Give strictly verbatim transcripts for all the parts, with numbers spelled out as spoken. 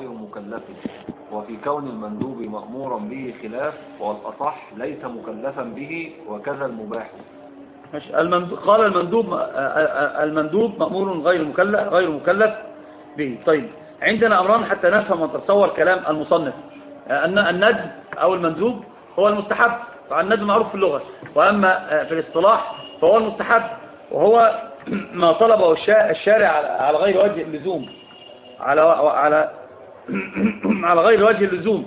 غير مكلف، وفي كون المندوب مأمورا به خلاف، والأصح ليس مكلفا به، وكذا المباح. المندوب قال المندوب المندوب مأمور غير مكلف غير مكلف به. طيب عندنا أمران حتى نفهم ونتصور كلام المصنف. أن الندب أو المندوب هو المستحب، الندب معروف في اللغة، وأما في الاصطلاح فهو المستحب، وهو ما طلبه الشارع على غير وجه اللزوم، على على على غير وجه اللزوم،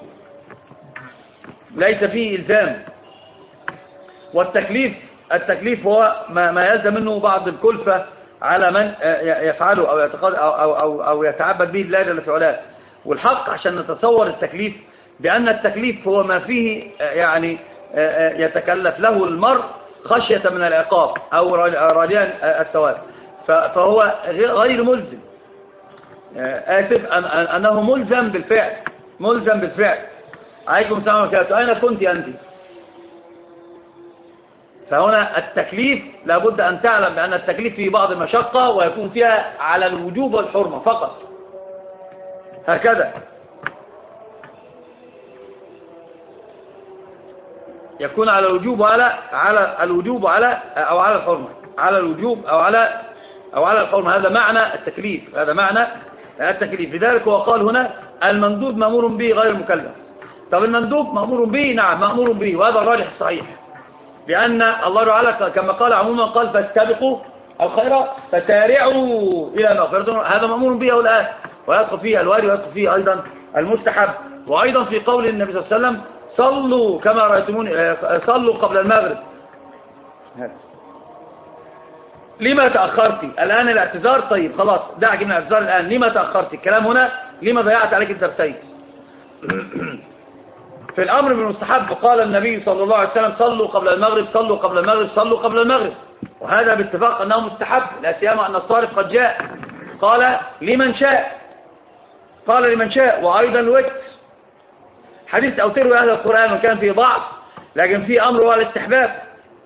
ليس فيه إلزام. والتكليف التكليف هو ما, ما يلزم منه بعض الكلفة على من يفعله أو يتقاد أو, أو, أو, أو يتعبد به الله جل في علاه. والحق عشان نتصور التكليف بأن التكليف هو ما فيه يعني يتكلف له المرء خشية من العقاب أو رجاء الثواب، فهو غير ملزم. آسف أنه ملزم بالفعل، ملزم بالفعل. عليكم السلام عليكم، أين كنت أنت؟ فهنا التكليف لابد أن تعلم بأن التكليف فيه بعض المشقة، ويكون فيها على الوجوب والحرمة فقط، هكذا يكون على الوجوب وعلى على الوجوب وعلى أو على الحرمة، على الوجوب أو على أو على الحرمة. هذا معنى التكليف، هذا معنى التكليف. لذلك هو قال هنا المندوب مأمور به غير مكلف. طب المندوب مأمور به، نعم مأمور به، وهذا الراجح الصحيح، لأن الله تعالى كما قال عموما قال فاستبقوا الخيرات فسارعوا إلى مغفرة، هذا مأمور به أو الآن، ويدخل فيه الواجب ويدخل فيه أيضا المستحب. وأيضا في قول النبي صلى الله عليه وسلم صلوا كما رأيتموني، صلوا قبل المغرب. لما تأخرتي الآن الاعتذار؟ طيب خلاص دعك من الاعتذار الآن، لما تأخرتي؟ الكلام هنا لما ضيعت عليك الدرسين. في الأمر بالمستحب قال النبي صلى الله عليه وسلم صلوا قبل المغرب، صلوا قبل المغرب، صلوا قبل المغرب، وهذا باتفاق أنه مستحب، لا سيما أن الصارف قد جاء قال لمن شاء، قال لمن شاء. وأيضا الوتر، حديث أوتروا أهل القرآن وكان فيه ضعف، لكن فيه أمر هو الاستحباب.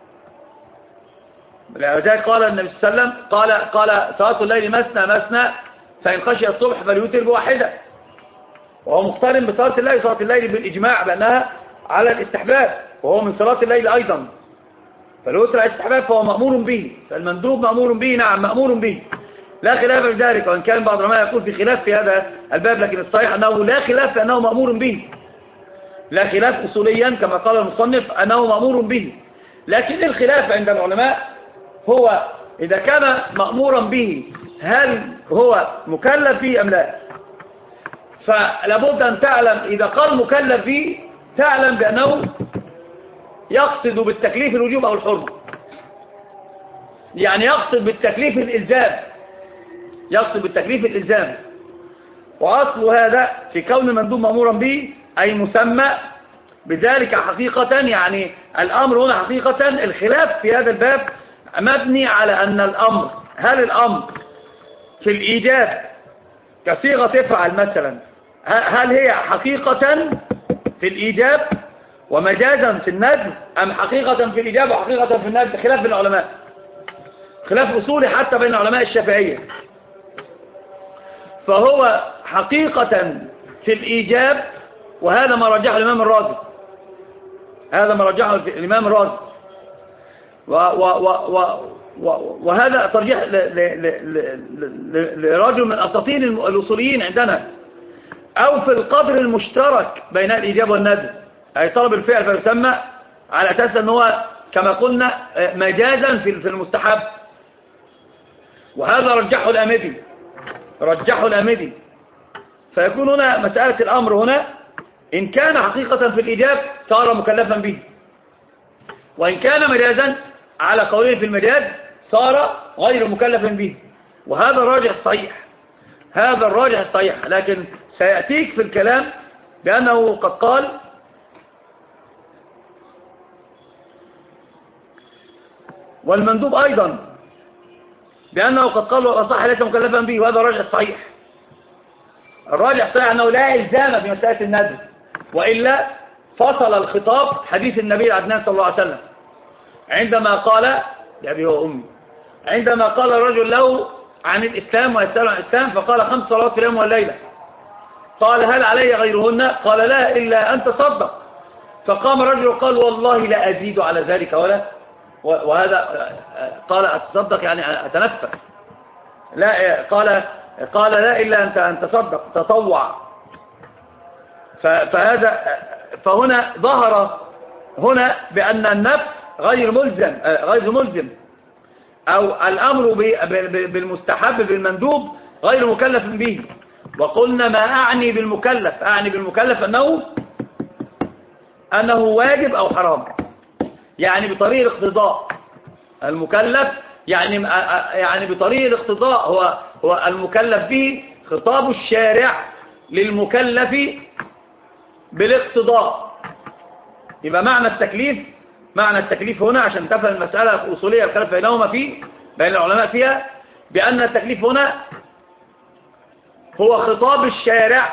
لذلك قال النبي صلى الله عليه وسلم قال قال صلاة الليل مثنى مثنى فإن خشي الصبح فليوتر بواحدة، وهو مقترن بصلاة الليل، صلاة الليل بالإجماع بأنها على الاستحباب، وهو من صلاة الليل أيضا، فالوتر على الاستحباب فهو مأمور به. فالمندوب مأمور به، نعم مأمور به، لا خلاف في ذلك، وإن كان بعض العلماء يقول في خلاف في هذا الباب، لكن الصحيح أنه لا خلاف في أنه مأمور به، لا خلاف أصوليا كما قال المصنف أنه مأمور به. لكن الخلاف عند العلماء هو إذا كان مأمورا به هل هو مكلف به أم لا. فلابد أن تعلم إذا قال مكلف به تعلم بأنه يقصد بالتكليف الوجوب أو الحرمة، يعني يقصد بالتكليف الإلزام، يقصد بالتكليف الإلزام. وأصل هذا في كون المندوب مأمورا به أي مسمى بذلك حقيقة، يعني الأمر هنا حقيقة. الخلاف في هذا الباب مبني على أن الأمر، هل الأمر في الإيجاب كصيغة افعل مثلا، هل هي حقيقة في الإيجاب ومجازا في الندب، أم حقيقة في الإيجاب وحقيقة في الندب؟ خلاف بين العلماء، خلاف أصولي حتى بين علماء الشافعية. فهو حقيقة في الإيجاب، وهذا ما رجحه الإمام الرازي، هذا ما رجحه الإمام الرازي، و و و و وهذا ترجيح لرجل من أساطين الأصوليين عندنا. أو في القدر المشترك بين الإيجاب والندب، أي طلب الفعل فيسمى على أساس أنه كما قلنا مجازا في المستحب، وهذا رجحه الأمدي، رجحه الأمدي. فيكون هنا مسألة الأمر هنا إن كان حقيقة في الإيجاب صار مكلفا به، وإن كان مجازا على قوله في المجاز صار غير مكلف به، وهذا الراجح الصحيح، هذا الراجح الصحيح. لكن سيأتيك في الكلام بأنه قد قال والمندوب أيضا بأنه قد قال وصح ليس مكلفا به، وهذا الراجح الصحيح. الراجح الصحيح أنه لا إلزام بمسألة الندب، وإلا فصل الخطاب حديث النبي العدنان صلى الله عليه وسلم عندما قال لأبي وأمي، عندما قال الرجل له عن الإسلام ويسأله عن الإسلام فقال خمس صلوات في اليوم والليلة، قال هل علي غيرهن؟ قال لا إلا أن تصدق. فقام رجل وقال والله لا أزيد على ذلك ولا، وهذا قال أتصدق يعني أتنفس، لا قال قال لا إلا أن تصدق تطوع. فهذا فهنا ظهر هنا بأن النفس غير ملزم غير ملزم أو الأمر بالمستحب بالمندوب غير مكلف به. وقلنا ما أعني بالمكلف، أعني بالمكلف أنه أنه واجب أو حرام، يعني بطريق الاقتضاء. المكلف يعني يعني بطريق الاقتضاء هو هو المكلف به خطاب الشارع للمكلف بالاقتضاء. يبقى معنى التكليف معنى التكليف هنا عشان تفهم المسألة الأصولية الخلاف بينهما فيه بين العلماء فيها، بأن التكليف هنا هو خطاب الشارع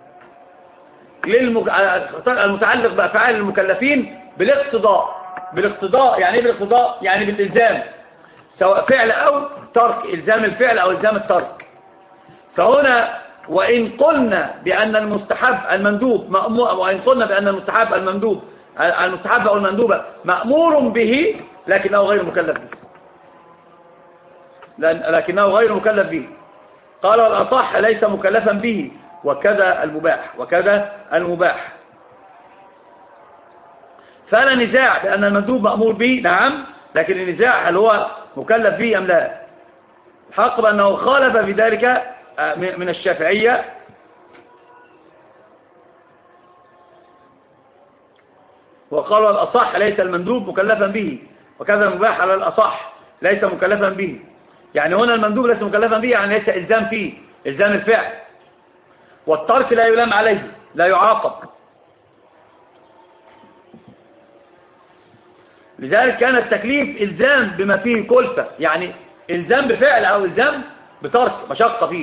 المتعلق بأفعال المكلفين بالاقتضاء. بالاقتضاء يعني ايه بالاقتضاء؟ يعني بالإلزام، سواء فعل أو ترك، إلزام الفعل أو إلزام الترك. فهنا وإن قلنا بأن المستحب المندوب مأمور، وإن قلنا بأن المستحب المندوب المستحب أو المندوبة مأمور به لكنه غير مكلف به، لكنه غير مكلف به. قال الأصح ليس مكلفا به، وكذا المباح وكذا المباح. فلا نزاع بأن المندوب مأمور به، نعم، لكن النزاع هل هو مكلف به أم لا. حق بأنه خالف بذلك من الشافعية وقالوا الأصح ليس المندوب مكلفا به، وكذا المباح على الأصح ليس مكلفا به. يعني هنا المندوب ليس مكلفا به يعني ليس إلزام فيه، إلزام الفعل، والترك لا يلام عليه، لا يعاقب. لذلك كان التكليف إلزام بما فيه كلفة، يعني إلزام بفعل أو إلزام بترك، مشقة فيه.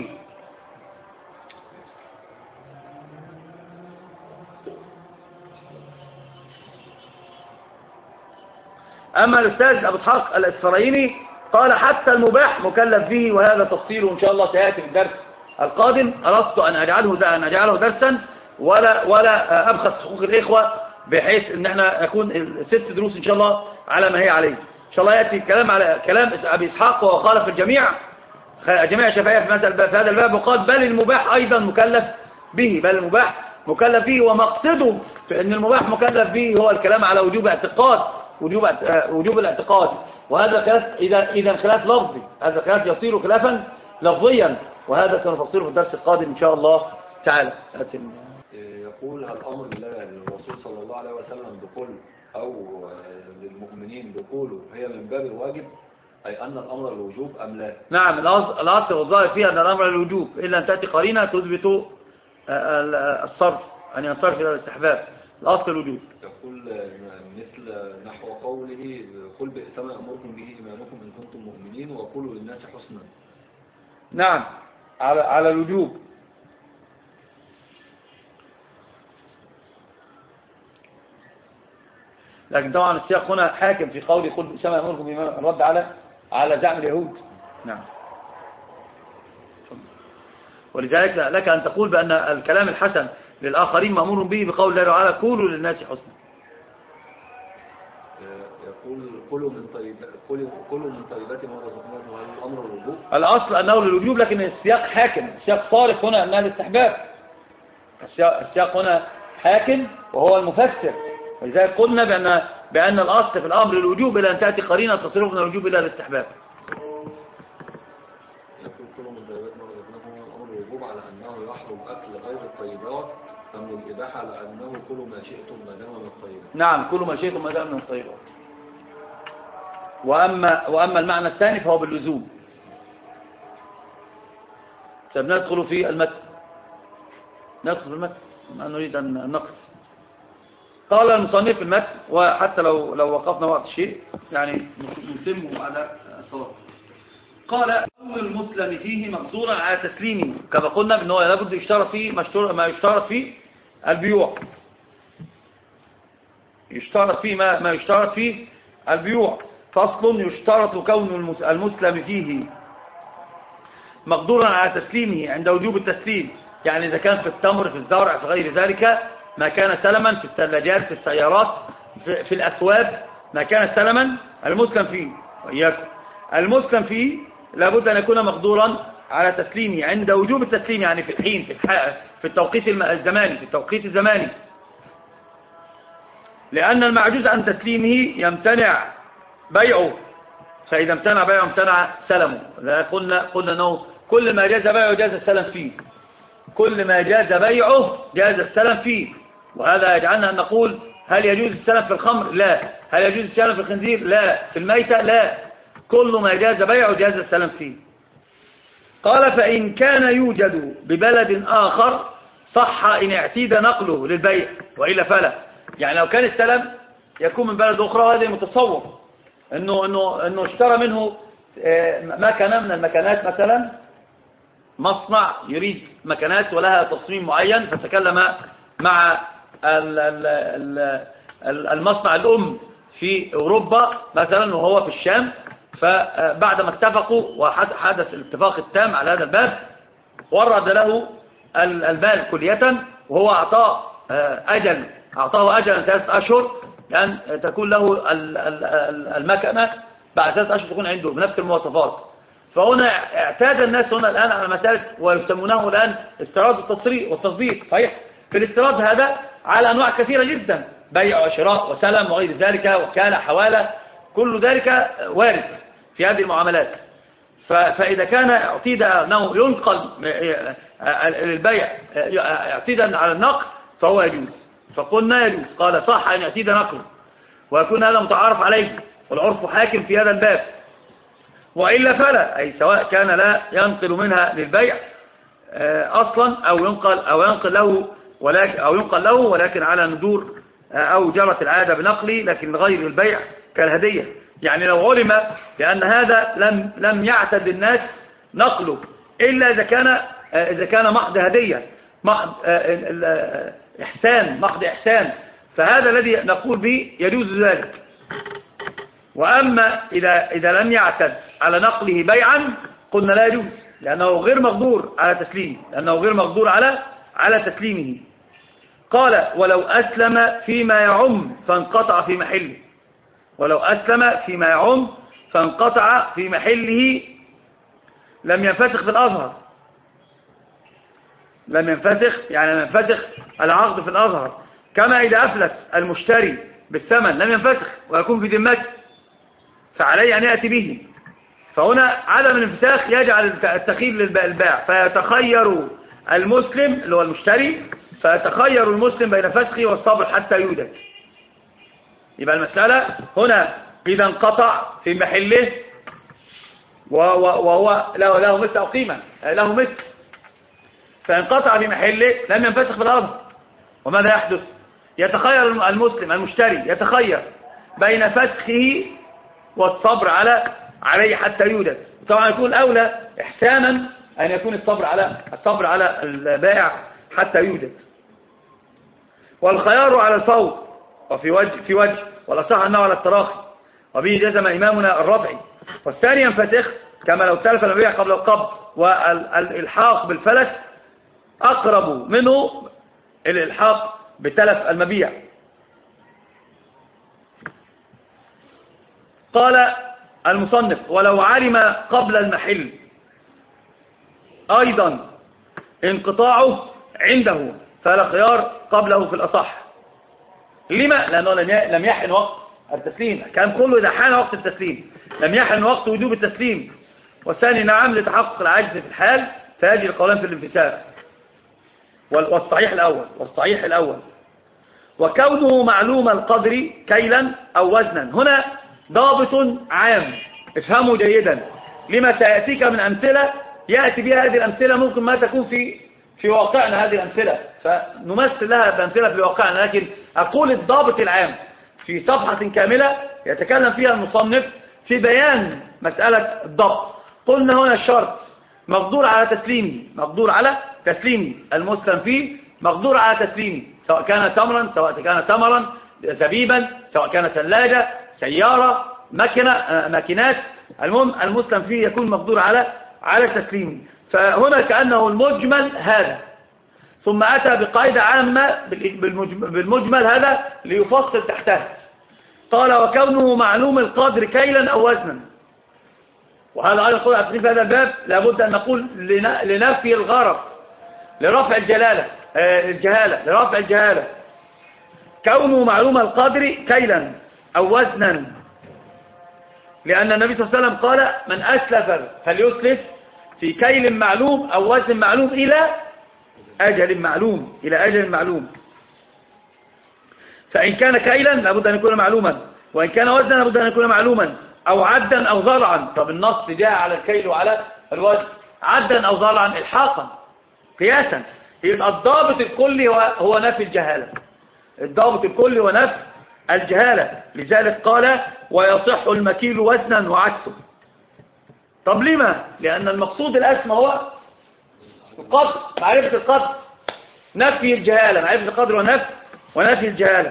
أما الأستاذ أبو إسحاق الإسفرايني قال حتى المباح مكلف به، وهذا تفصيله إن شاء الله سيأتي في الدرس القادم. أردت أن أجعله أن أجعله درسا ولا ولا أبخس حقوق الإخوة، بحيث إن احنا يكون ست دروس إن شاء الله على ما هي عليه. إن شاء الله يأتي الكلام على كلام أبي إسحاق وهو خالف الجميع جميع الشافعية في مثل في هذا الباب، وقال بل المباح أيضا مكلف به، بل المباح مكلف به. ومقصده في أن المباح مكلف به هو الكلام على وجوب اعتقاد وجوب وجوب الاعتقاد، وهذا خلاف إذا إذا خلاف لفظي، هذا خلاف يصير خلافا لفظيا، وهذا سنفصله في الدرس القادم إن شاء الله تعالى. يقول هل أمر للرسول صلى الله عليه وسلم بقول أو للمؤمنين بقوله هي من باب الواجب، أي أن الأمر الوجوب أم لا؟ نعم، الأصل والظاهر فيها أن الأمر الوجوب إلا أن تأتي قرينة تثبت الصرف، أن ينصرف إلى الاستحباب. الأصل الوجوب. يقول مثل نحو قوله قل بئس ما أمركم به إيمانكم إن كنتم مؤمنين وقولوا للناس حسنا. نعم، على على الوجوب. لكن طبعا السياق هنا حاكم في قوله قل بئس ما أمركم به، الرد على على زعم اليهود. نعم. ولذلك لك أن تقول بأن الكلام الحسن للآخرين مأمور به بقول الله تعالى قولوا للناس حسنا. يقول قولوا من طيبات قولوا من طيبات ما رزقناكم، وهل الأمر الوجوب؟ الأصل أنه للوجوب، لكن السياق حاكم، السياق صارف هنا أنها الاستحباب. السياق هنا حاكم وهو المفسر، ولذلك قلنا بأن بأن الأصل في الأمر الوجوب إلى أن تأتي قرينة تصرف من الوجوب إلى الاستحباب. يقول قولوا من طيبات ما رزقناكم، الأمر الوجوب على أنه يحرم أكل غير الطيبات، أم الإباحة على أنه كلوا ما شئتم ما دام من الطيبات؟ نعم، كلوا ما شئتم ما دام من الطيبات. وأما وأما المعنى الثاني فهو باللزوم. سندخل في المتن ندخل في المتن ما نريد أن نقف. قال المصنف في المتن، وحتى لو لو وقفنا وقت شيء يعني نتمه على الصواب. قال أمر المسلم فيه مقصورا على تسليمه، كما قلنا بأنه لابد يشترط فيه ما يشترط فيه البيوع، يشترط فيه ما, ما يشترط فيه البيوع. فصل يشترط كون المسلم فيه مقدورا على تسليمه عند وجوب التسليم، يعني إذا كان في التمر في الزرع في غير ذلك ما كان سلما، في الثلاجات في السيارات في, في الأثواب ما كان سلما المسلم فيه وإياكم المسلم فيه لابد أن يكون مقدورا على تسليمه عند وجوب التسليم، يعني في الحين في, في التوقيت الزماني في التوقيت الزماني لأن المعجوز عن تسليمه يمتنع بيعه، فإذا امتنع بيعه امتنع سلمه. قلنا قلنا أنه كل ما جاز بيعه جاز السلم فيه، كل ما جاز بيعه جاز السلم فيه. وهذا يجعلنا أن نقول هل يجوز السلم في الخمر؟ لا. هل يجوز السلم في الخنزير؟ لا. في الميتة؟ لا. كل ما جاز بيعه جاز السلم فيه. قال فإن كان يوجد ببلد آخر صح إن اعتيد نقله للبيع وإلا فلا. يعني لو كان السلم يكون من بلد أخرى وهذا متصور إنه إنه إنه اشترى منه مكنة من المكنات مثلا، مصنع يريد مكنات ولها تصميم معين، فتكلم مع المصنع الأم في أوروبا مثلا وهو في الشام، فبعد ما اتفقوا وحدث الاتفاق التام على هذا الباب ورد له المال كلية، وهو أعطاه أجل أعطاه أجلا ثلاثة أشهر لأن تكون له المكنة بعد ثلاثة أشهر تكون عنده بنفس المواصفات. فهنا اعتاد الناس هنا الآن على مسألة ويسمونه الآن استيراد التصريح والتصديق. صحيح في الاستيراد هذا على أنواع كثيرة جدا، بيع وشراء وسلم وغير ذلك، وكالة حوالة، كل ذلك وارد في هذه المعاملات. فإذا كان اعتيد أنه ينقل للبيع اعتيدا على النقل فهو يجوز. فقلنا يجوز. قال صح أن يعتيد نقله ويكون هذا متعارف عليه والعرف حاكم في هذا الباب، وإلا فلا، أي سواء كان لا ينقل منها للبيع أصلا أو ينقل أو ينقل له ولكن أو ينقل له ولكن على ندور أو جرت العادة بنقله لكن غير البيع كالهدية. يعني لو علم بأن هذا لم لم يعتد الناس نقله إلا إذا كان إذا كان محض هدية، محض إحسان، محض إحسان، فهذا الذي نقول به يجوز ذلك. وأما إذا إذا لم يعتد على نقله بيعا قلنا لا يجوز، لأنه غير مقدور على تسليمه، لأنه غير مقدور على على تسليمه. قال ولو أسلم فيما يعم فانقطع في محله، ولو أسلم فيما يعم فانقطع في محله لم ينفسخ في الأظهر، لم ينفسخ يعني لم ينفسخ العقد في الأظهر، كما إذا أفلس المشتري بالثمن لم ينفسخ ويكون في ذمته فعليه أن يأتي به. فهنا عدم الانفساخ يجعل التخيير للبائع، فيتخير المسلم اللي هو المشتري فيتخير المسلم بين فسخه والصبر حتى يوجد. يبقى المسألة هنا إذا انقطع في محله وهو له له مثل أو قيمة له مثل، فانقطع في محله لم ينفسخ في الأرض. وماذا يحدث؟ يتخير المسلم المشتري يتخير بين فسخه والصبر على عليه حتى يوجد. طبعا يكون أولى إحسانا أن يكون الصبر على الصبر على البائع حتى يوجد. والخيار على الفور وفي وجه في وجه والأصح أنه على التراخي، وبه جزم إمامنا الرافعي. والثاني ينفسخ كما لو تلف المبيع قبل القبض، والإلحاق بالفلس أقرب منه الإلحاق بتلف المبيع. قال المصنف ولو علم قبل المحل أيضا انقطاعه عنده فلا خيار قبله في الأصح. لما؟ لأنه لم يحن وقت التسليم، كان كله إذا حان وقت التسليم لم يحن وقت وجوب التسليم. والثاني نعم لتحقق العجز في الحال فيجري القولان في الانفساخ. والصحيح الأول والصحيح الأول وكونه معلوم القدر كيلا أو وزنا. هنا ضابط عام افهموا جيدا لما سيأتيك من أمثلة يأتي بها هذه الأمثلة ممكن ما تكون في في واقعنا هذه الأمثلة فنمثل لها بأمثلة في واقعنا، لكن أقول الضابط العام في صفحة كاملة يتكلم فيها المصنف في بيان مسألة الضبط. قلنا هنا الشرط مقدور على تسليمه، مقدور على تسليمه المسلم فيه، مقدور على تسليمه سواء كان تمرا سواء كان تمرا زبيبا سواء كان ثلاجة سيارة ماكينة ماكينات، المهم المسلم فيه يكون مقدور على على تسليمه. فهنا كأنه المجمل هذا ثم أتى بقاعدة عامة بالمجمل هذا ليفصل تحتها. قال وكونه معلوم القدر كيلا أو وزنا. وهذا أيضا قول في هذا الباب لابد أن نقول لنفي الغرض لرفع الجلالة الجهالة لرفع الجهالة. كونه معلوم القدر كيلا أو وزنا، لأن النبي صلى الله عليه وسلم قال من أسلف فليسلف في كيل معلوم أو وزن معلوم إلى أجل معلوم إلى أجل معلوم. فإن كان كيلا لابد أن يكون معلوما، وإن كان وزنا لابد أن يكون معلوما، أو عدا أو ضرعا. طب النص جاء على الكيل وعلى الوزن عدا أو ضرعا الحاقا قياسا، يبقى الضابط الكلي هو, هو نفي الجهالة. الضابط الكلي هو نفي الجهالة. لذلك قال ويصح المكيل وزنا وعكسه. طب لما؟ لأن المقصود الأسمى هو القدر، معرفة القدر، نفي الجهالة، معرفة القدر ونفي ونفي الجهالة.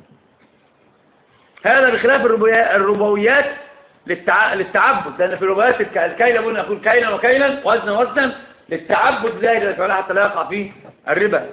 هذا بخلاف الربويات للتعبد، لأن في الربويات الكيل يقول نقول كيلا وكيلا وزنا وزنا للتعبد لا حتى لا يقع فيه الربا.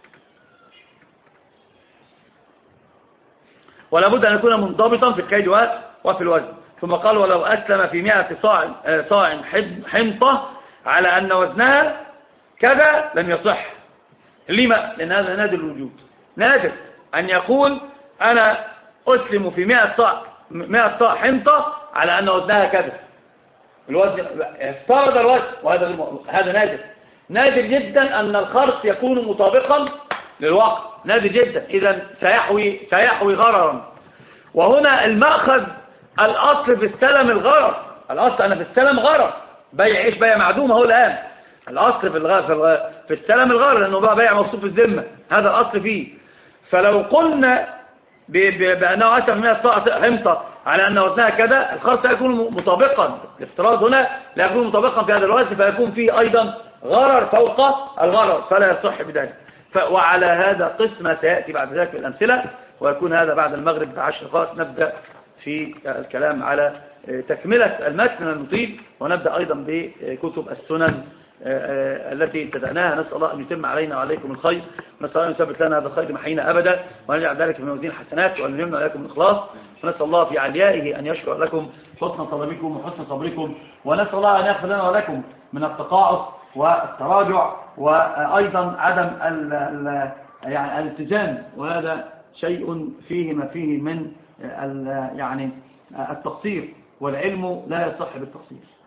ولا بد أن يكون منضبطا في الكيل وفي الوزن. ثم قال ولو أسلم في مئة صاع صاع حنطة على أن وزنها كذا لم يصح. لما؟ لأن هذا نادر الوجود، نادر أن يقول أنا أسلم في مئة صاع مئة صاع حنطة على أن وزنها كذا. الوزن افترض الوزن، وهذا هذا نادر نادر جدا أن الخرص يكون مطابقا للواقع، نادر جدا. إذا سيحوي سيحوي غررا. وهنا المأخذ الأصل في السلم الغرر. الأصل أنا في السلم غرر، بيع إيش؟ بيع معدوم هو الآن. الأصل في الغ... في, الغ... في السلم الغرر لأنه بقى بيع موصوف الذمة، هذا الأصل فيه. فلو قلنا ب... ب... بأنه أسف من الصاع حمصة على أن وزنها كذا، الخرص سيكون مطابقا. الافتراض هنا لا يكون مطابقا في هذا الوزن، فيكون فيه أيضا غرر فوق الغرر، فلا يصح بذلك. ف... وعلى هذا قسم سيأتي بعد ذلك في الأمثلة، ويكون هذا بعد المغرب بعشر دقائق نبدأ في الكلام على تكملة المتن المطيل، ونبدأ أيضا بكتب السنن التي ابتدأناها. نسأل الله أن يتم علينا وعليكم الخير، نسأل الله أن يثبت لنا هذا الخير محينا أبدا، وأن يجعل ذلك في موازين حسنات، وأن يمنع عليكم الإخلاص. ونسأل الله في عليائه أن يشكر لكم حسن صبركم وحسن صبركم، ونسأل الله أن يغفر لنا ولكم من التقاعس والتراجع، وأيضا عدم ال ال يعني الالتزام، وهذا شيء فيه ما فيه من يعني التقصير، والعلم لا يصح بالتقصير.